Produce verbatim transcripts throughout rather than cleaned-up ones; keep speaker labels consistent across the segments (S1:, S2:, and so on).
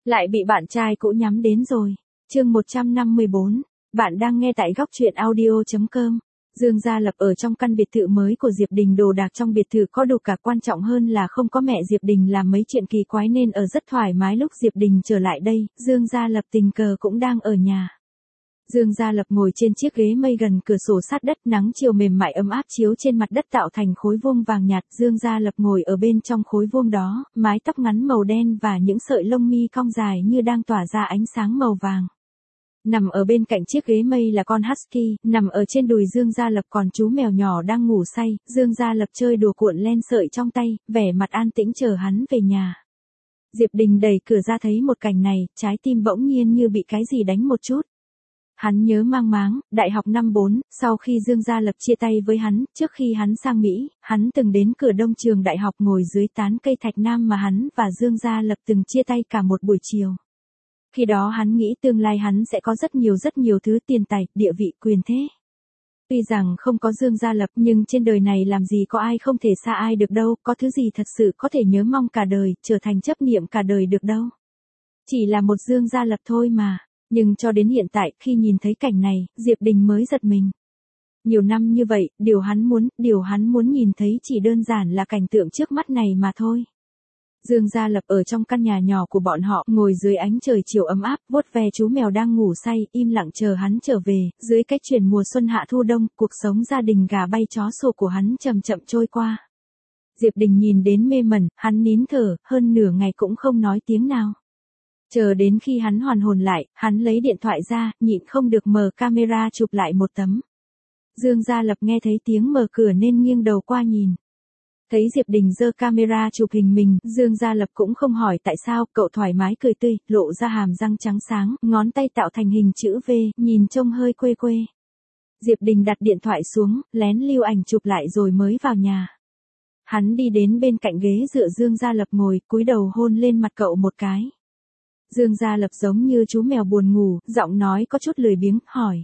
S1: Lại bị bạn trai cũ nhắm đến rồi. Chương một trăm năm mươi bốn. Bạn đang nghe tại góc truyện audio chấm com. Dương Gia Lập ở trong căn biệt thự mới của Diệp Đình, đồ đạc trong biệt thự có đủ cả, quan trọng hơn là không có mẹ Diệp Đình làm mấy chuyện kỳ quái nên ở rất thoải mái. Lúc Diệp Đình trở lại đây, Dương Gia Lập tình cờ cũng đang ở nhà. Dương Gia Lập ngồi trên chiếc ghế mây gần cửa sổ sát đất, nắng chiều mềm mại ấm áp chiếu trên mặt đất tạo thành khối vuông vàng nhạt. Dương Gia Lập ngồi ở bên trong khối vuông đó, mái tóc ngắn màu đen và những sợi lông mi cong dài như đang tỏa ra ánh sáng màu vàng. Nằm ở bên cạnh chiếc ghế mây là con husky, nằm ở trên đùi Dương Gia Lập còn chú mèo nhỏ đang ngủ say. Dương Gia Lập chơi đùa cuộn len sợi trong tay, vẻ mặt an tĩnh chờ hắn về nhà. Diệp Đình đẩy cửa ra thấy một cảnh này, trái tim bỗng nhiên như bị cái gì đánh một chút. Hắn nhớ mang máng, đại học năm bốn, sau khi Dương Gia Lập chia tay với hắn, trước khi hắn sang Mỹ, hắn từng đến cửa đông trường đại học ngồi dưới tán cây thạch nam mà hắn và Dương Gia Lập từng chia tay cả một buổi chiều. Khi đó hắn nghĩ tương lai hắn sẽ có rất nhiều rất nhiều thứ, tiền tài, địa vị, quyền thế. Tuy rằng không có Dương Gia Lập nhưng trên đời này làm gì có ai không thể xa ai được đâu, có thứ gì thật sự có thể nhớ mong cả đời, trở thành chấp niệm cả đời được đâu. Chỉ là một Dương Gia Lập thôi mà. Nhưng cho đến hiện tại, khi nhìn thấy cảnh này, Diệp Đình mới giật mình. Nhiều năm như vậy, điều hắn muốn, điều hắn muốn nhìn thấy chỉ đơn giản là cảnh tượng trước mắt này mà thôi. Dương Gia Lập ở trong căn nhà nhỏ của bọn họ, ngồi dưới ánh trời chiều ấm áp, vuốt ve chú mèo đang ngủ say, im lặng chờ hắn trở về. Dưới cách chuyển mùa xuân hạ thu đông, cuộc sống gia đình gà bay chó sủa của hắn chậm chậm trôi qua. Diệp Đình nhìn đến mê mẩn, hắn nín thở, hơn nửa ngày cũng không nói tiếng nào. Chờ đến khi hắn hoàn hồn lại, hắn lấy điện thoại ra, nhịn không được mở camera chụp lại một tấm. Dương Gia Lập nghe thấy tiếng mở cửa nên nghiêng đầu qua nhìn. Thấy Diệp Đình giơ camera chụp hình mình, Dương Gia Lập cũng không hỏi tại sao, cậu thoải mái cười tươi, lộ ra hàm răng trắng sáng, ngón tay tạo thành hình chữ V, nhìn trông hơi quê quê. Diệp Đình đặt điện thoại xuống, lén lưu ảnh chụp lại rồi mới vào nhà. Hắn đi đến bên cạnh ghế dựa Dương Gia Lập ngồi, cúi đầu hôn lên mặt cậu một cái. Dương Gia Lập giống như chú mèo buồn ngủ, giọng nói có chút lười biếng, hỏi.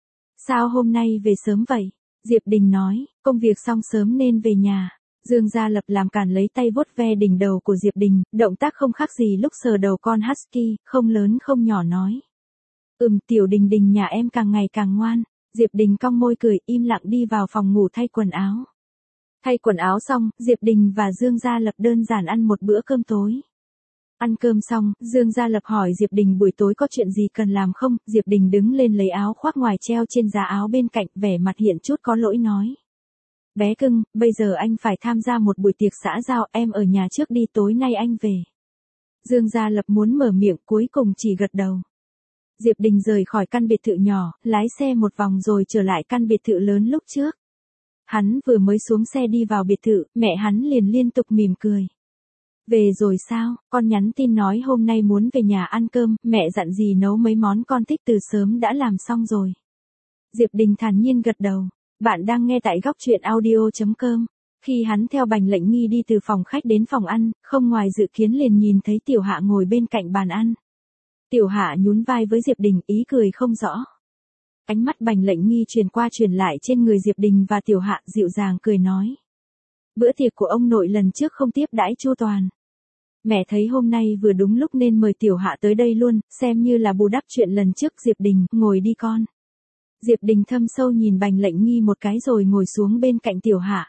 S1: Sao hôm nay về sớm vậy? Diệp Đình nói, công việc xong sớm nên về nhà. Dương Gia Lập làm cản lấy tay vuốt ve đỉnh đầu của Diệp Đình, động tác không khác gì lúc sờ đầu con husky, không lớn không nhỏ nói. Ừm, Tiểu Đình Đình nhà em càng ngày càng ngoan. Diệp Đình cong môi cười, im lặng đi vào phòng ngủ thay quần áo. Thay quần áo xong, Diệp Đình và Dương Gia Lập đơn giản ăn một bữa cơm tối. Ăn cơm xong, Dương Gia Lập hỏi Diệp Đình buổi tối có chuyện gì cần làm không. Diệp Đình đứng lên lấy áo khoác ngoài treo trên giá áo bên cạnh, vẻ mặt hiện chút có lỗi nói. Bé cưng, bây giờ anh phải tham gia một buổi tiệc xã giao, em ở nhà trước đi, tối nay anh về. Dương Gia Lập muốn mở miệng, cuối cùng chỉ gật đầu. Diệp Đình rời khỏi căn biệt thự nhỏ, lái xe một vòng rồi trở lại căn biệt thự lớn lúc trước. Hắn vừa mới xuống xe đi vào biệt thự, mẹ hắn liền liên tục mỉm cười. Về rồi sao, con nhắn tin nói hôm nay muốn về nhà ăn cơm, mẹ dặn gì nấu mấy món con thích từ sớm đã làm xong rồi. Diệp Đình thản nhiên gật đầu. Bạn đang nghe tại góc truyện audio chấm com. Khi hắn theo Bành Lệnh Nghi đi từ phòng khách đến phòng ăn, không ngoài dự kiến liền nhìn thấy Tiểu Hạ ngồi bên cạnh bàn ăn. Tiểu Hạ nhún vai với Diệp Đình, ý cười không rõ. Ánh mắt Bành Lệnh Nghi truyền qua truyền lại trên người Diệp Đình và Tiểu Hạ, dịu dàng cười nói. Bữa tiệc của ông nội lần trước không tiếp đãi chu toàn. Mẹ thấy hôm nay vừa đúng lúc nên mời Tiểu Hạ tới đây luôn, xem như là bù đắp chuyện lần trước. Diệp Đình, ngồi đi con. Diệp Đình thâm sâu nhìn Bành Lệnh Nghi một cái rồi ngồi xuống bên cạnh Tiểu Hạ.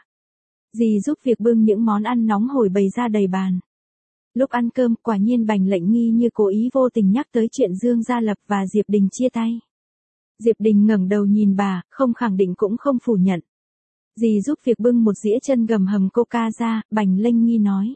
S1: Dì giúp việc bưng những món ăn nóng hổi bày ra đầy bàn. Lúc ăn cơm, quả nhiên Bành Lệnh Nghi như cố ý vô tình nhắc tới chuyện Dương Gia Lập và Diệp Đình chia tay. Diệp Đình ngẩng đầu nhìn bà, không khẳng định cũng không phủ nhận. Dì giúp việc bưng một dĩa chân gầm hầm coca ra, Bành Lệnh Nghi nói.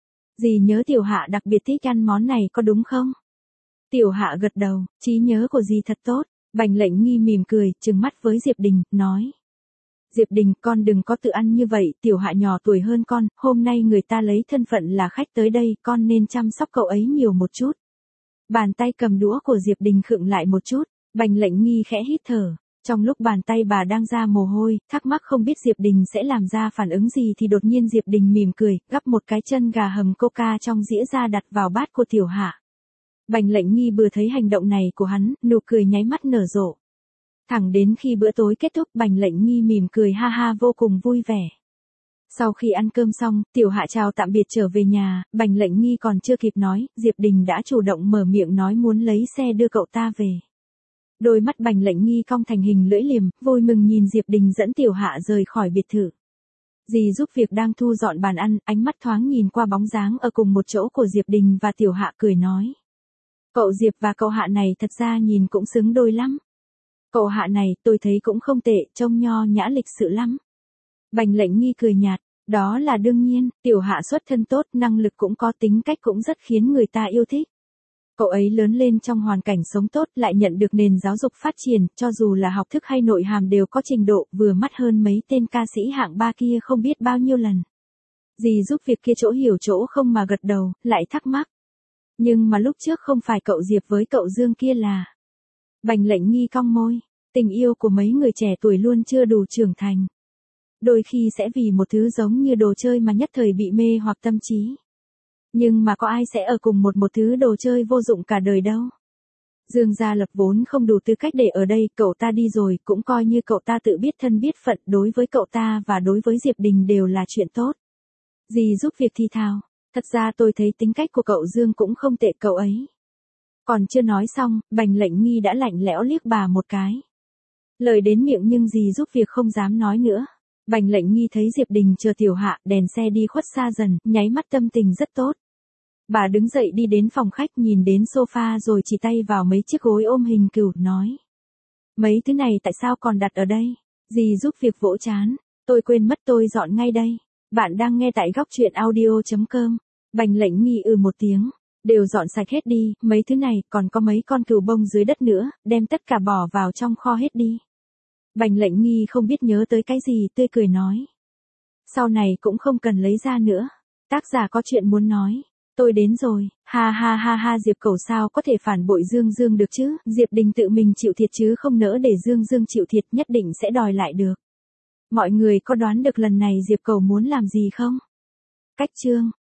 S1: Dì nhớ Tiểu Hạ đặc biệt thích ăn món này có đúng không? Tiểu Hạ gật đầu, trí nhớ của dì thật tốt. Bành Lệnh Nghi mỉm cười, trừng mắt với Diệp Đình, nói. Diệp Đình, con đừng có tự ăn như vậy, Tiểu Hạ nhỏ tuổi hơn con, hôm nay người ta lấy thân phận là khách tới đây, con nên chăm sóc cậu ấy nhiều một chút. Bàn tay cầm đũa của Diệp Đình khựng lại một chút, Bành Lệnh Nghi khẽ hít thở. Trong lúc bàn tay bà đang ra mồ hôi, thắc mắc không biết Diệp Đình sẽ làm ra phản ứng gì thì đột nhiên Diệp Đình mỉm cười, gắp một cái chân gà hầm coca trong dĩa ra đặt vào bát của Tiểu Hạ. Bành Lệnh Nghi vừa thấy hành động này của hắn, nụ cười nháy mắt nở rộ. Thẳng đến khi bữa tối kết thúc, Bành Lệnh Nghi mỉm cười ha ha vô cùng vui vẻ. Sau khi ăn cơm xong, Tiểu Hạ chào tạm biệt trở về nhà, Bành Lệnh Nghi còn chưa kịp nói, Diệp Đình đã chủ động mở miệng nói muốn lấy xe đưa cậu ta về. Đôi mắt Bành Lệnh Nghi cong thành hình lưỡi liềm, vui mừng nhìn Diệp Đình dẫn Tiểu Hạ rời khỏi biệt thự. Dì giúp việc đang thu dọn bàn ăn, ánh mắt thoáng nhìn qua bóng dáng ở cùng một chỗ của Diệp Đình và Tiểu Hạ cười nói. Cậu Diệp và cậu Hạ này thật ra nhìn cũng xứng đôi lắm. Cậu Hạ này tôi thấy cũng không tệ, trông nho nhã lịch sự lắm. Bành Lệnh Nghi cười nhạt, đó là đương nhiên, Tiểu Hạ xuất thân tốt, năng lực cũng có, tính cách cũng rất khiến người ta yêu thích. Cậu ấy lớn lên trong hoàn cảnh sống tốt, lại nhận được nền giáo dục phát triển, cho dù là học thức hay nội hàm đều có trình độ, vừa mắt hơn mấy tên ca sĩ hạng ba kia không biết bao nhiêu lần. Dì giúp việc kia chỗ hiểu chỗ không mà gật đầu, lại thắc mắc. Nhưng mà lúc trước không phải cậu Diệp với cậu Dương kia là... Bành Lệnh Nghi cong môi, tình yêu của mấy người trẻ tuổi luôn chưa đủ trưởng thành. Đôi khi sẽ vì một thứ giống như đồ chơi mà nhất thời bị mê hoặc tâm trí. Nhưng mà có ai sẽ ở cùng một một thứ đồ chơi vô dụng cả đời đâu. Dương Gia Lập vốn không đủ tư cách để ở đây, cậu ta đi rồi, cũng coi như cậu ta tự biết thân biết phận, đối với cậu ta và đối với Diệp Đình đều là chuyện tốt. Dì giúp việc thì thào, thật ra tôi thấy tính cách của cậu Dương cũng không tệ cậu ấy. Còn chưa nói xong, Bành Lệnh Nghi đã lạnh lẽo liếc bà một cái. Lời đến miệng nhưng dì giúp việc không dám nói nữa. Bành Lệnh Nghi thấy Diệp Đình chờ Tiểu Hạ, đèn xe đi khuất xa dần, nháy mắt tâm tình rất tốt. Bà đứng dậy đi đến phòng khách nhìn đến sofa rồi chỉ tay vào mấy chiếc gối ôm hình cừu, nói. Mấy thứ này tại sao còn đặt ở đây? Dì giúp việc vỗ chán, tôi quên mất tôi dọn ngay đây. Bạn đang nghe tại góc truyện audio chấm com. Bành Lệnh Nghi ừ một tiếng, đều dọn sạch hết đi, mấy thứ này, còn có mấy con cừu bông dưới đất nữa, đem tất cả bỏ vào trong kho hết đi. Bành Lệnh Nghi không biết nhớ tới cái gì, tươi cười nói. Sau này cũng không cần lấy ra nữa. Tác giả có chuyện muốn nói. Tôi đến rồi, ha ha ha ha. Diệp Cẩu sao có thể phản bội Dương Dương được chứ, Diệp Đình tự mình chịu thiệt chứ không nỡ để Dương Dương chịu thiệt, nhất định sẽ đòi lại được. Mọi người có đoán được lần này Diệp Cẩu muốn làm gì không? Cách chương